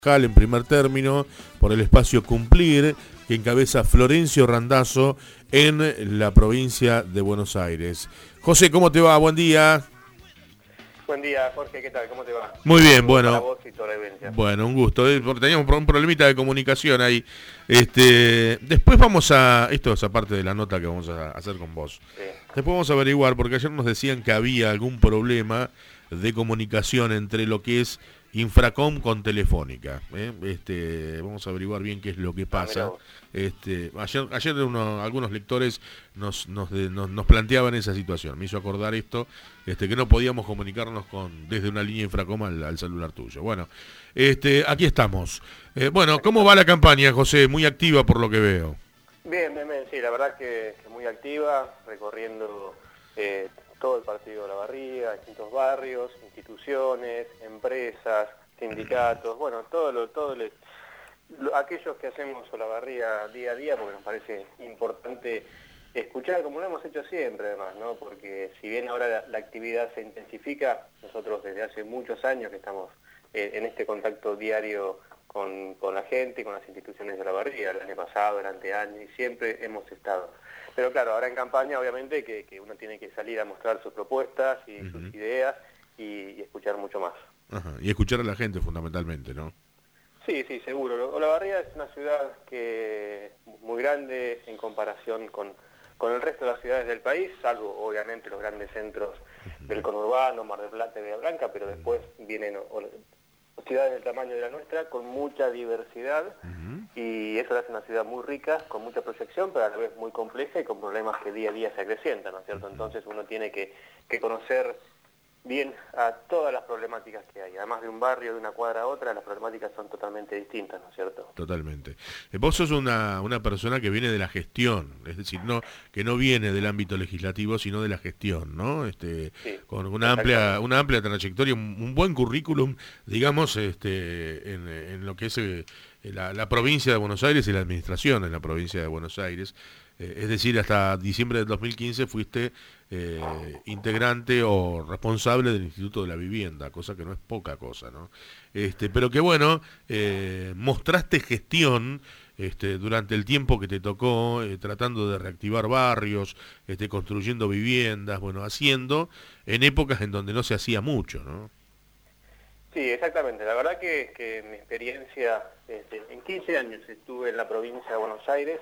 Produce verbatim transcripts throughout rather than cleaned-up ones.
En primer término, por el espacio Cumplir, que encabeza Florencio Randazzo en la provincia de Buenos Aires. José, ¿cómo te va? Buen día. Buen día, Jorge, ¿qué tal? ¿Cómo te va? Muy bien, Un bueno. para vos y toda la audiencia. Bueno, un gusto. Teníamos un problemita de comunicación ahí. Este, después vamos a... Esto es aparte de la nota que vamos a hacer con vos. Sí. Después vamos a averiguar, porque ayer nos decían que había algún problema de comunicación entre lo que es Infracom con Telefónica. ¿eh? Este, vamos a averiguar bien qué es lo que pasa. Ah, este, ayer ayer uno, algunos lectores nos, nos, de, nos, nos planteaban esa situación. Me hizo acordar esto, este, que no podíamos comunicarnos con desde una línea Infracom al, al celular tuyo. Bueno, este, aquí estamos. Eh, bueno, ¿cómo va la campaña, José? Muy activa por lo que veo. Bien, bien, bien, sí, la verdad que, que muy activa, recorriendo eh, todo el partido de La Barriga, distintos barrios, instituciones, empresas, sindicatos, bueno, todo lo, todo le, lo, aquellos que hacemos Olavarría día a día, porque nos parece importante escuchar, como lo hemos hecho siempre además, ¿no? Porque si bien ahora la, la actividad se intensifica, nosotros desde hace muchos años que estamos eh, en este contacto diario con, con la gente y con las instituciones de Olavarría, el año pasado, el anteaño, y siempre hemos estado. Pero claro, ahora en campaña obviamente que, que uno tiene que salir a mostrar sus propuestas y uh-huh. sus ideas y, y escuchar mucho más. Ajá. Y escuchar a la gente fundamentalmente, ¿no? Sí, sí, seguro. Olavarría es una ciudad que muy grande en comparación con, con el resto de las ciudades del país, salvo obviamente los grandes centros uh-huh. del conurbano, Mar del Plata y Bahía Blanca, pero después vienen o, ciudades del tamaño de la nuestra con mucha diversidad uh-huh. y eso la hace una ciudad muy rica, con mucha proyección, pero a la vez muy compleja y con problemas que día a día se acrecientan, ¿no es cierto? Entonces uno tiene que, que conocer bien a todas las problemáticas que hay. Además de un barrio, de una cuadra a otra, las problemáticas son totalmente distintas, ¿no es cierto? Totalmente. Vos sos una, una persona que viene de la gestión, es decir, no que no viene del ámbito legislativo, sino de la gestión, ¿no? Este, sí, con una amplia una amplia trayectoria, un, un buen currículum, digamos, este, en, en lo que es eh, la, la provincia de Buenos Aires y la administración en la provincia de Buenos Aires. Es decir, hasta diciembre del dos mil quince fuiste eh, integrante o responsable del Instituto de la Vivienda, cosa que no es poca cosa, ¿no? Este, pero que bueno, eh, mostraste gestión este, durante el tiempo que te tocó, eh, tratando de reactivar barrios, este, construyendo viviendas, bueno, haciendo en épocas en donde no se hacía mucho, ¿no? Sí, exactamente. La verdad que, que mi experiencia, este, en quince años estuve en la provincia de Buenos Aires,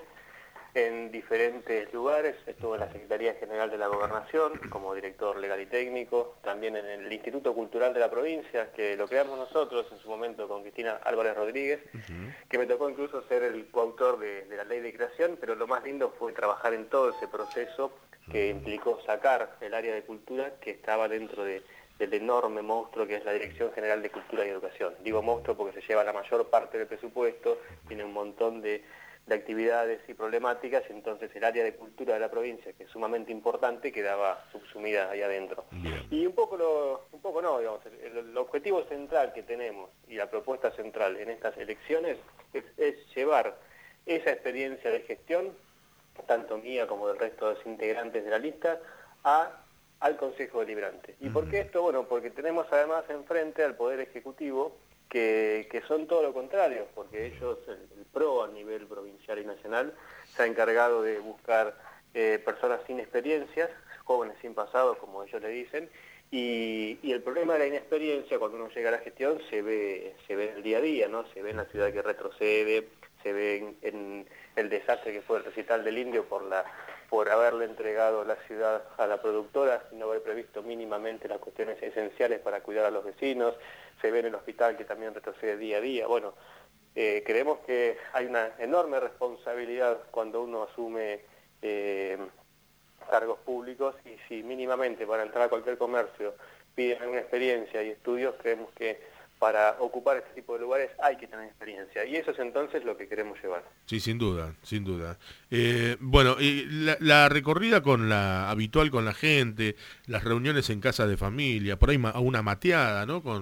en diferentes lugares. Estuve en la Secretaría General de la Gobernación como director legal y técnico, también en el Instituto Cultural de la provincia, que lo creamos nosotros en su momento con Cristina Álvarez Rodríguez, uh-huh. que me tocó incluso ser el coautor de, de la ley de creación, pero lo más lindo fue trabajar en todo ese proceso que implicó sacar el área de cultura que estaba dentro de, del enorme monstruo que es la Dirección General de Cultura y Educación. Digo monstruo porque se lleva la mayor parte del presupuesto, tiene un montón de de actividades y problemáticas, entonces el área de cultura de la provincia, que es sumamente importante, quedaba subsumida ahí adentro. Bien. Y un poco, lo, un poco no, digamos, el, el objetivo central que tenemos y la propuesta central en estas elecciones es, es llevar esa experiencia de gestión, tanto mía como del resto de los integrantes de la lista, a, al Consejo Deliberante. ¿Y uh-huh. por qué esto? Bueno, porque tenemos además enfrente al Poder Ejecutivo, Que, que son todo lo contrario, porque ellos, el, el P R O a nivel provincial y nacional, se ha encargado de buscar eh, personas sin experiencias, jóvenes sin pasado, como ellos le dicen, y, y el problema de la inexperiencia cuando uno llega a la gestión se ve, se ve en el día a día, ¿no? Se ve en la ciudad que retrocede, se ve en, en el desastre que fue el recital del Indio por la por haberle entregado la ciudad a la productora y no haber previsto mínimamente las cuestiones esenciales para cuidar a los vecinos, se ve en el hospital que también retrocede día a día. Bueno, eh, creemos que hay una enorme responsabilidad cuando uno asume eh, cargos públicos y si mínimamente para entrar a cualquier comercio piden una experiencia y estudios, creemos que para ocupar este tipo de lugares hay que tener experiencia. Y eso es entonces lo que queremos llevar. Sí, sin duda, sin duda. Eh, bueno, y la, la recorrida con la habitual con la gente, las reuniones en casa de familia, por ahí ma, una mateada, ¿no? Con,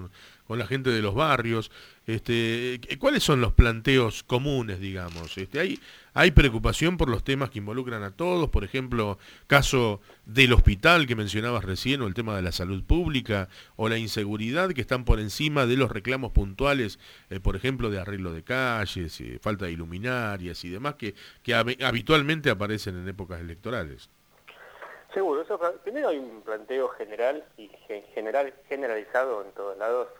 con la gente de los barrios. Este, ¿cuáles son los planteos comunes, digamos? Este, ¿hay, hay preocupación por los temas que involucran a todos? Por ejemplo, caso del hospital que mencionabas recién, o el tema de la salud pública, o la inseguridad, que están por encima de los reclamos puntuales, eh, por ejemplo, de arreglo de calles, eh, falta de luminarias y demás, que, que hab- habitualmente aparecen en épocas electorales. Seguro, eso, primero hay un planteo general y general, generalizado en todos lados,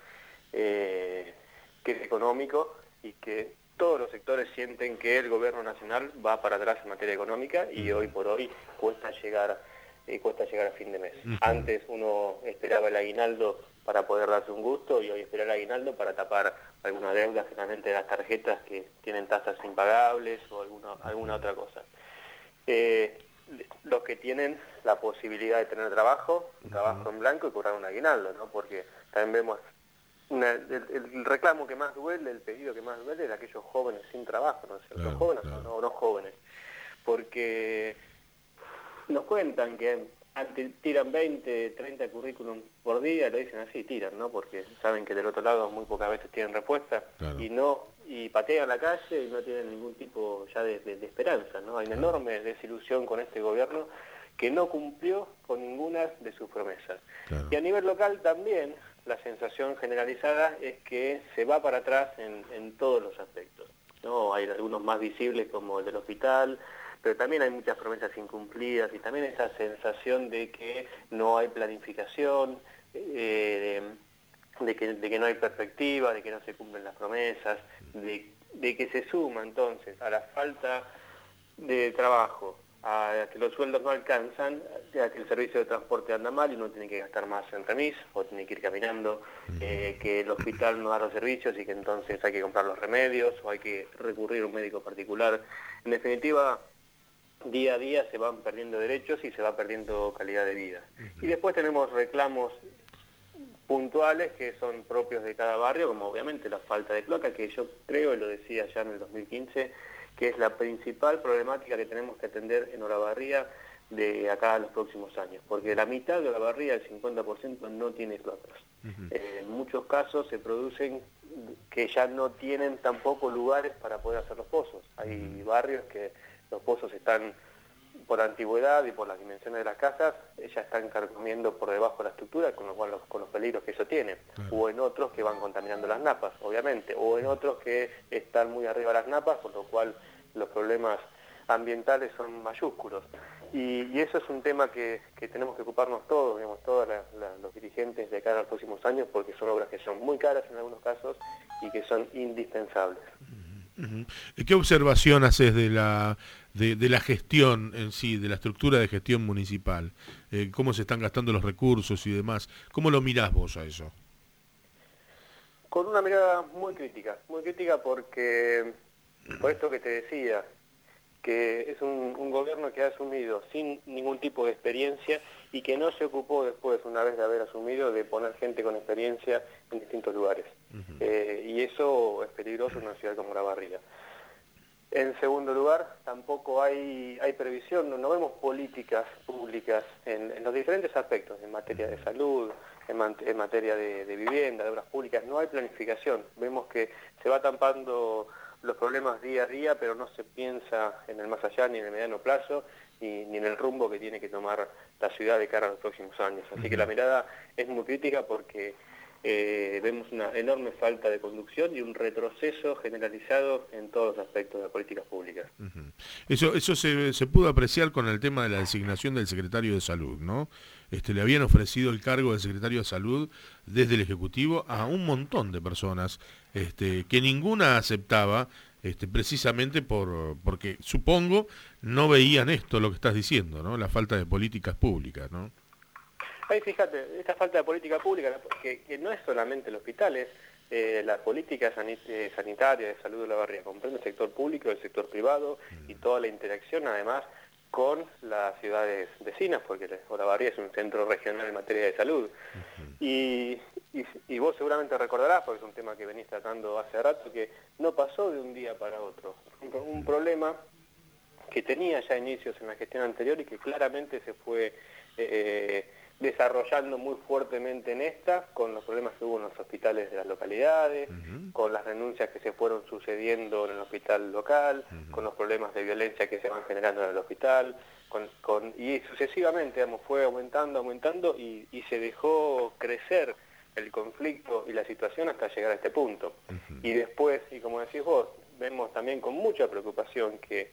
eh, que es económico y que todos los sectores sienten que el gobierno nacional va para atrás en materia económica y hoy por hoy cuesta llegar, eh, cuesta llegar a fin de mes. Uh-huh. Antes uno esperaba el aguinaldo para poder darse un gusto y hoy espera el aguinaldo para tapar alguna deuda, generalmente las tarjetas que tienen tasas impagables o alguna, alguna otra cosa. Eh, los que tienen la posibilidad de tener trabajo, un trabajo en blanco y cobrar un aguinaldo, ¿no? Porque también vemos una, el, el reclamo que más duele, el pedido que más duele es de aquellos jóvenes sin trabajo, ¿no es cierto? Claro, jóvenes claro. o no, no jóvenes, porque nos cuentan que antes tiran veinte, treinta currículum por día, lo dicen así, tiran, ¿no? Porque saben que del otro lado muy pocas veces tienen respuesta, claro. y no y patean la calle y no tienen ningún tipo ya de, de, de esperanza, ¿no? Hay una claro. enorme desilusión con este gobierno que no cumplió con ninguna de sus promesas. Claro. Y a nivel local también la sensación generalizada es que se va para atrás en, en todos los aspectos, ¿no? Hay algunos más visibles como el del hospital, pero también hay muchas promesas incumplidas y también esa sensación de que no hay planificación, eh, de, de, que, de que no hay perspectiva, de que no se cumplen las promesas, de, de que se suma entonces a la falta de trabajo, a que los sueldos no alcanzan, a que el servicio de transporte anda mal y uno tiene que gastar más en remis o tiene que ir caminando, eh, que el hospital no da los servicios y que entonces hay que comprar los remedios o hay que recurrir a un médico particular. En definitiva, día a día se van perdiendo derechos y se va perdiendo calidad de vida. Y después tenemos reclamos puntuales que son propios de cada barrio, como obviamente la falta de cloaca, que yo creo, y lo decía ya en el dos mil quince, que es la principal problemática que tenemos que atender en Olavarría de acá a los próximos años, porque la mitad de Olavarría, el cincuenta por ciento, no tiene cloacas. Uh-huh. Eh, en muchos casos se producen que ya no tienen tampoco lugares para poder hacer los pozos. Hay uh-huh. barrios que los pozos están, por antigüedad y por las dimensiones de las casas, ya están carcomiendo por debajo de la estructura, con, lo cual los, con los peligros que eso tiene. Claro. O en otros que van contaminando las napas, obviamente. O en otros que están muy arriba de las napas, por lo cual los problemas ambientales son mayúsculos. Y, y eso es un tema que, que tenemos que ocuparnos todos, digamos, todos la, la, los dirigentes de cara a los próximos años, porque son obras que son muy caras en algunos casos y que son indispensables. Uh-huh. ¿Qué observación haces de la, de, de la gestión en sí, de la estructura de gestión municipal? Eh, ¿Cómo se están gastando los recursos y demás? ¿Cómo lo mirás vos a eso? Con una mirada muy crítica, muy crítica porque, por esto que te decía, que es un, un gobierno que ha asumido sin ningún tipo de experiencia y que no se ocupó después, una vez de haber asumido, de poner gente con experiencia en distintos lugares. Uh-huh. eh, y eso es peligroso en una ciudad como Olavarría. En segundo lugar, tampoco hay, hay previsión, no, no vemos políticas públicas en, en los diferentes aspectos, en materia de salud, en, man, en materia de, de vivienda, de obras públicas, no hay planificación. Vemos que se va tampando los problemas día a día, pero no se piensa en el más allá, ni en el mediano plazo, ni, ni en el rumbo que tiene que tomar la ciudad de cara a los próximos años. Así uh-huh. que la mirada es muy crítica porque eh, vemos una enorme falta de conducción y un retroceso generalizado en todos los aspectos de las políticas públicas. Uh-huh. Eso, eso se, se pudo apreciar con el tema de la designación del secretario de Salud, ¿no? Este, le habían ofrecido el cargo de secretario de Salud desde el Ejecutivo a un montón de personas este, que ninguna aceptaba, este, precisamente por porque, supongo, no veían esto, lo que estás diciendo, ¿no? La falta de políticas públicas, ¿no? Ahí fíjate, esta falta de política pública, que, que no es solamente el hospital, es eh, la política sanit eh, sanitaria de salud de Olavarría, comprende el sector público, el sector privado mm. y toda la interacción, además, con las ciudades vecinas, porque Olavarría es un centro regional en materia de salud. Uh-huh. y, y, y vos seguramente recordarás, porque es un tema que venís tratando hace rato, que no pasó de un día para otro. Un, un problema que tenía ya inicios en la gestión anterior y que claramente se fue eh, desarrollando muy fuertemente en esta, con los problemas que hubo en los hospitales de las localidades, uh-huh. con las renuncias que se fueron sucediendo en el hospital local, uh-huh. con los problemas de violencia que se van generando en el hospital, con, con, y sucesivamente digamos, fue aumentando, aumentando y, y se dejó crecer el conflicto y la situación hasta llegar a este punto. Uh-huh. Y después, y como decís vos, vemos también con mucha preocupación que,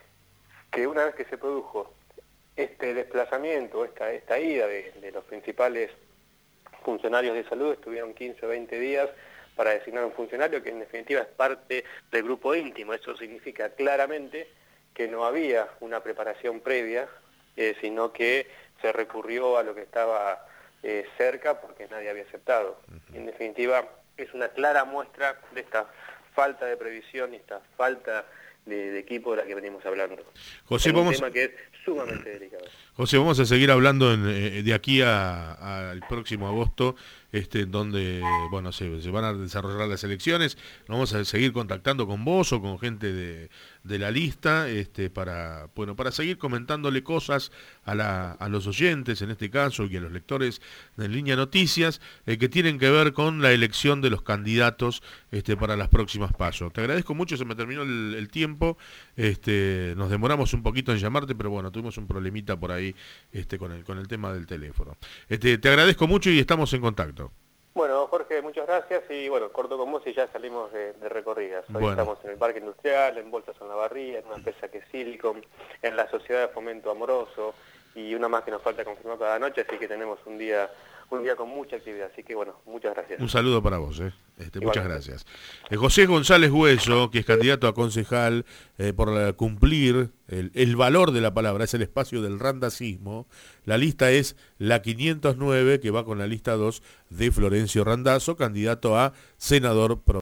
que una vez que se produjo este desplazamiento, esta, esta ida de, de los principales funcionarios de salud, estuvieron quince o veinte días para designar un funcionario que en definitiva es parte del grupo íntimo. Eso significa claramente que no había una preparación previa, eh, sino que se recurrió a lo que estaba eh, cerca porque nadie había aceptado. Uh-huh. En definitiva, es una clara muestra de esta falta de previsión y esta falta de, de equipo de la que venimos hablando. José, es vamos... un tema que es sumamente delicado. José, vamos a seguir hablando en, eh, de aquí al próximo agosto, este, donde bueno se, se van a desarrollar las elecciones. Vamos a seguir contactando con vos o con gente de, de la lista, este, para bueno para seguir comentándole cosas a, la, a los oyentes, en este caso, y a los lectores de Línea Noticias, eh, que tienen que ver con la elección de los candidatos este, para las próximas pasos. Te agradezco mucho, se me terminó el, el tiempo, este, nos demoramos un poquito en llamarte, pero bueno, tuvimos un problemita por ahí este, con el con el tema del teléfono. Este, te agradezco mucho y estamos en contacto. Bueno, Jorge, muchas gracias y bueno, corto con vos y ya salimos de, de recorridas. Hoy bueno. estamos en el Parque Industrial, en Bolsas en la Barría, en una empresa que es Silicon, en la Sociedad de Fomento Amoroso y una más que nos falta confirmar cada noche, así que tenemos un día un día con mucha actividad, así que bueno, muchas gracias. Un saludo para vos, eh. Este, muchas gracias. Eh, José González Hueso, que es candidato a concejal eh, por la, cumplir el, el valor de la palabra, es el espacio del randacismo. La lista es la quinientos nueve, que va con la lista dos de Florencio Randazzo, candidato a senador pro